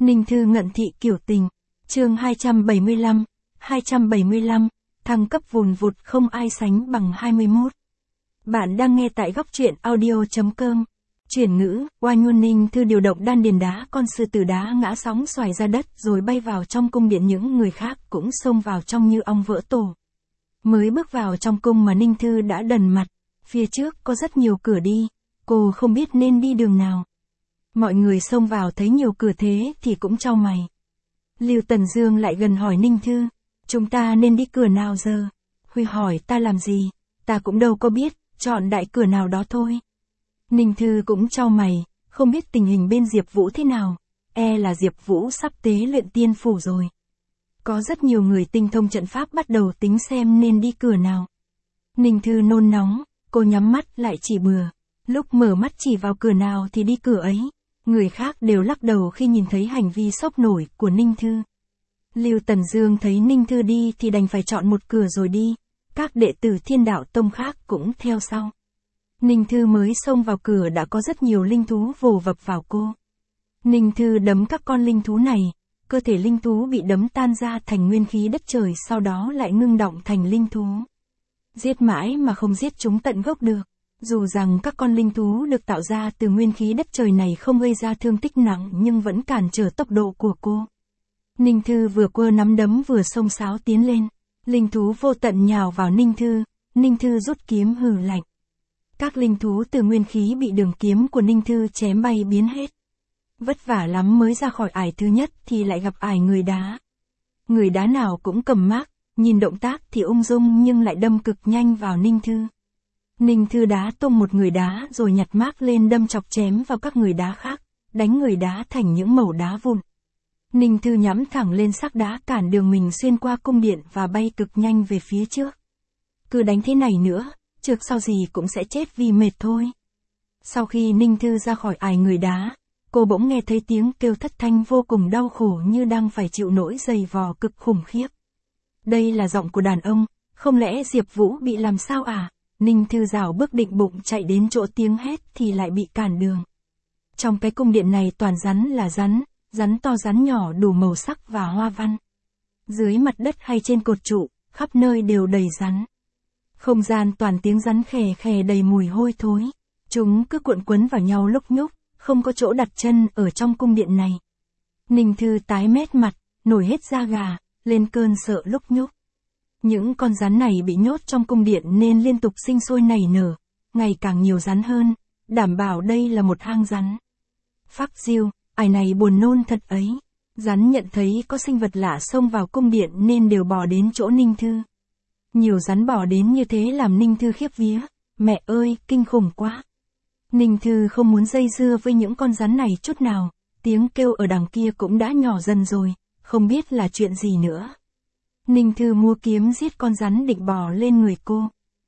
Ninh Thư ngận thị kiểu tình. Chương 275, thăng cấp vùn vụt không ai sánh bằng 21. Bạn đang nghe tại góc truyện audio.com. Chuyển ngữ, oai nguồn Ninh Thư điều động đan điền đá con sư tử đá ngã sóng xoài ra đất rồi bay vào trong cung điện, những người khác cũng xông vào trong như ong vỡ tổ. Mới bước vào trong cung mà Ninh Thư đã đần mặt, phía trước có rất nhiều cửa đi, cô không biết nên đi đường nào. Mọi người xông vào thấy nhiều cửa thế thì cũng chau mày. Lưu Tần Dương lại gần hỏi Ninh Thư, chúng ta nên đi cửa nào giờ? Huy hỏi ta làm gì, ta cũng đâu có biết, chọn đại cửa nào đó thôi. Ninh Thư cũng chau mày, không biết tình hình bên Diệp Vũ thế nào, là Diệp Vũ sắp tế luyện tiên phủ rồi. Có rất nhiều người tinh thông trận pháp bắt đầu tính xem nên đi cửa nào. Ninh Thư nôn nóng, cô nhắm mắt lại chỉ bừa, lúc mở mắt chỉ vào cửa nào thì đi cửa ấy. Người khác đều lắc đầu khi nhìn thấy hành vi sốc nổi của Ninh Thư. Lưu Tần Dương thấy Ninh Thư đi thì đành phải chọn một cửa rồi đi, các đệ tử Thiên Đạo Tông khác cũng theo sau. Ninh Thư mới xông vào cửa đã có rất nhiều linh thú vồ vập vào cô. Ninh Thư đấm các con linh thú này, cơ thể linh thú bị đấm tan ra thành nguyên khí đất trời, sau đó lại ngưng động thành linh thú. Giết mãi mà không giết chúng tận gốc được. Dù rằng các con linh thú được tạo ra từ nguyên khí đất trời này không gây ra thương tích nặng nhưng vẫn cản trở tốc độ của cô. Ninh Thư vừa quơ nắm đấm vừa xông xáo tiến lên. Linh thú vô tận nhào vào Ninh Thư rút kiếm hừ lạnh. Các linh thú từ nguyên khí bị đường kiếm của Ninh Thư chém bay biến hết. Vất vả lắm mới ra khỏi ải thứ nhất thì lại gặp ải người đá. Người đá nào cũng cầm mác, nhìn động tác thì ung dung nhưng lại đâm cực nhanh vào Ninh Thư. Ninh Thư đá tung một người đá rồi nhặt mác lên đâm chọc chém vào các người đá khác, đánh người đá thành những mẩu đá vụn. Ninh Thư nhắm thẳng lên xác đá cản đường mình xuyên qua cung điện và bay cực nhanh về phía trước. Cứ đánh thế này nữa, trước sau gì cũng sẽ chết vì mệt thôi. Sau khi Ninh Thư ra khỏi ải người đá, cô bỗng nghe thấy tiếng kêu thất thanh vô cùng đau khổ như đang phải chịu nỗi giày vò cực khủng khiếp. Đây là giọng của đàn ông, không lẽ Diệp Vũ bị làm sao à? Ninh Thư rảo bước định bụng chạy đến chỗ tiếng hét thì lại bị cản đường. Trong cái cung điện này toàn rắn là rắn to rắn nhỏ đủ màu sắc và hoa văn. Dưới mặt đất hay trên cột trụ, khắp nơi đều đầy rắn. Không gian toàn tiếng rắn khè khè đầy mùi hôi thối. Chúng cứ cuộn quấn vào nhau lúc nhúc, không có chỗ đặt chân ở trong cung điện này. Ninh Thư tái mét mặt, nổi hết da gà, lên cơn sợ lúc nhúc. Những con rắn này bị nhốt trong cung điện nên liên tục sinh sôi nảy nở, ngày càng nhiều rắn hơn, đảm bảo đây là một hang rắn. Phác diêu, ải này buồn nôn thật ấy. Rắn nhận thấy có sinh vật lạ xông vào cung điện nên đều bò đến chỗ Ninh Thư. Nhiều rắn bò đến như thế làm Ninh Thư khiếp vía, mẹ ơi, kinh khủng quá. Ninh Thư không muốn dây dưa với những con rắn này chút nào, tiếng kêu ở đằng kia cũng đã nhỏ dần rồi, không biết là chuyện gì nữa. Ninh Thư mua kiếm giết con rắn định bò lên người cô.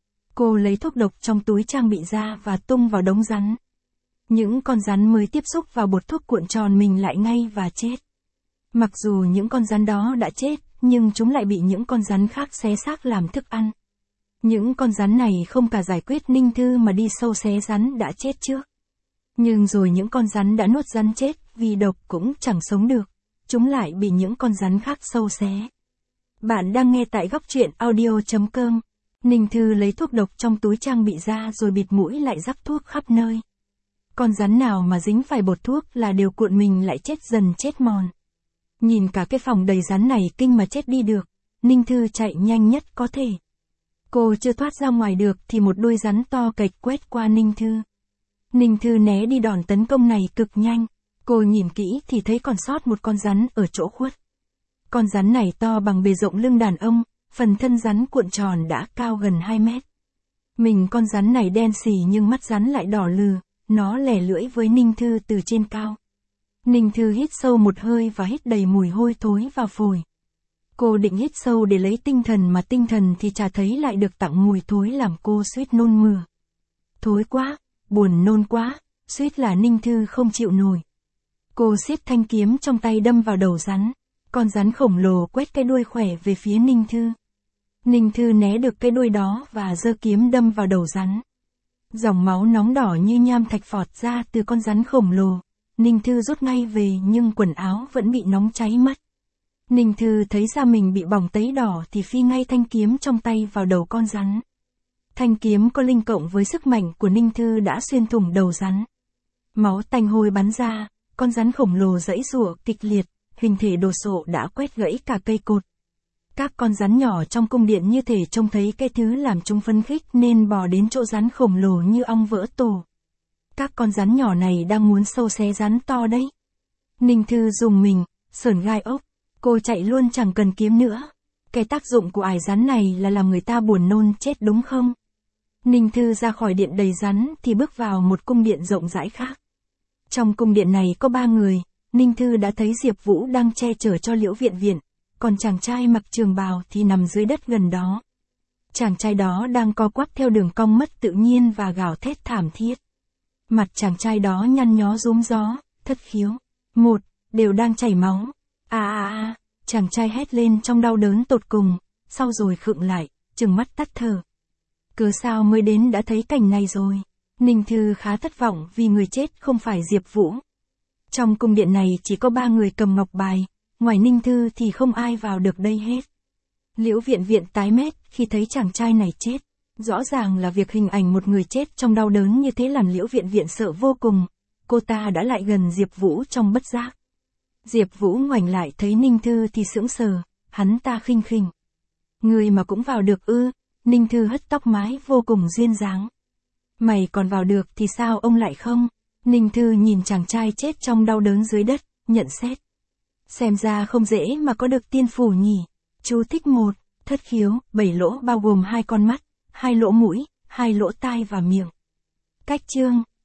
Cô lấy thuốc độc trong túi trang bị ra và tung vào đống rắn. Những con rắn mới tiếp xúc vào bột thuốc cuộn tròn mình lại ngay và chết. Mặc dù những con rắn đó đã chết, nhưng chúng lại bị những con rắn khác xé xác làm thức ăn. Những con rắn này không cả giải quyết Ninh Thư mà đi sâu xé rắn đã chết trước. Nhưng rồi những con rắn đã nuốt rắn chết vì độc cũng chẳng sống được. Chúng lại bị những con rắn khác sâu xé. Bạn đang nghe tại góc truyện audio.com. Ninh Thư lấy thuốc độc trong túi trang bị ra rồi bịt mũi lại rắc thuốc khắp nơi. Con rắn nào mà dính phải bột thuốc là đều cuộn mình lại chết dần chết mòn. Nhìn cả cái phòng đầy rắn này kinh mà chết đi được, Ninh Thư chạy nhanh nhất có thể. Cô chưa thoát ra ngoài được thì một đuôi rắn to cạch quét qua Ninh Thư. Ninh Thư né đi đòn tấn công này cực nhanh, cô nhìn kỹ thì thấy còn sót một con rắn ở chỗ khuất. Con rắn này to bằng bề rộng lưng đàn ông, phần thân rắn cuộn tròn đã cao gần 2 mét. Mình con rắn này đen xì nhưng mắt rắn lại đỏ lừ, nó lè lưỡi với Ninh Thư từ trên cao. Ninh Thư hít sâu một hơi và hít đầy mùi hôi thối vào phổi. Cô định hít sâu để lấy tinh thần mà tinh thần thì chả thấy lại được tặng mùi thối làm cô suýt nôn mửa. Thối quá, buồn nôn quá, suýt là Ninh Thư không chịu nổi. Cô siết thanh kiếm trong tay đâm vào đầu rắn. Con rắn khổng lồ quét cái đuôi khỏe về phía Ninh Thư. Ninh Thư né được cái đuôi đó và giơ kiếm đâm vào đầu rắn. Dòng máu nóng đỏ như nham thạch phọt ra từ con rắn khổng lồ. Ninh Thư rút ngay về nhưng quần áo vẫn bị nóng cháy mất. Ninh Thư thấy da mình bị bỏng tấy đỏ thì phi ngay thanh kiếm trong tay vào đầu con rắn. Thanh kiếm có linh cộng với sức mạnh của Ninh Thư đã xuyên thủng đầu rắn. Máu tanh hôi bắn ra, con rắn khổng lồ giãy giụa kịch liệt, hình thể đồ sộ đã quét gãy cả cây cột. Các con rắn nhỏ trong cung điện như thể trông thấy cái thứ làm chúng phấn khích nên bò đến chỗ rắn khổng lồ như ong vỡ tổ. Các con rắn nhỏ này đang muốn sâu xé rắn to đấy. Ninh Thư dùng mình, sởn gai ốc. Cô chạy luôn chẳng cần kiếm nữa. Cái tác dụng của ải rắn này là làm người ta buồn nôn chết đúng không? Ninh Thư ra khỏi điện đầy rắn thì bước vào một cung điện rộng rãi khác. Trong cung điện này có 3 người, Ninh Thư đã thấy Diệp Vũ đang che chở cho Liễu Viện Viện, còn chàng trai mặc trường bào thì nằm dưới đất gần đó. Chàng trai đó đang co quắp theo đường cong mất tự nhiên và gào thét thảm thiết. Mặt chàng trai đó nhăn nhó rúm gió, thất khiếu. Đều đang chảy máu. Chàng trai hét lên trong đau đớn tột cùng, sau rồi khựng lại, trừng mắt tắt thở. Cớ sao mới đến đã thấy cảnh này rồi. Ninh Thư khá thất vọng vì người chết không phải Diệp Vũ. Trong cung điện này chỉ có 3 người cầm ngọc bài, ngoài Ninh Thư thì không ai vào được đây hết. Liễu Viện Viện tái mét khi thấy chàng trai này chết. Rõ ràng là việc hình ảnh một người chết trong đau đớn như thế làm Liễu Viện Viện sợ vô cùng. Cô ta đã lại gần Diệp Vũ trong bất giác. Diệp Vũ ngoảnh lại thấy Ninh Thư thì sững sờ, hắn ta khinh khỉnh. Người mà cũng vào được ư? Ninh Thư hất tóc mái vô cùng duyên dáng. Mày còn vào được thì sao ông lại không? Ninh Thư nhìn chàng trai chết trong đau đớn dưới đất, nhận xét. Xem ra không dễ mà có được tiên phủ nhỉ. Chú thích 1, thất khiếu, 7 lỗ bao gồm 2 con mắt, 2 lỗ mũi, 2 lỗ tai và miệng. Cách chương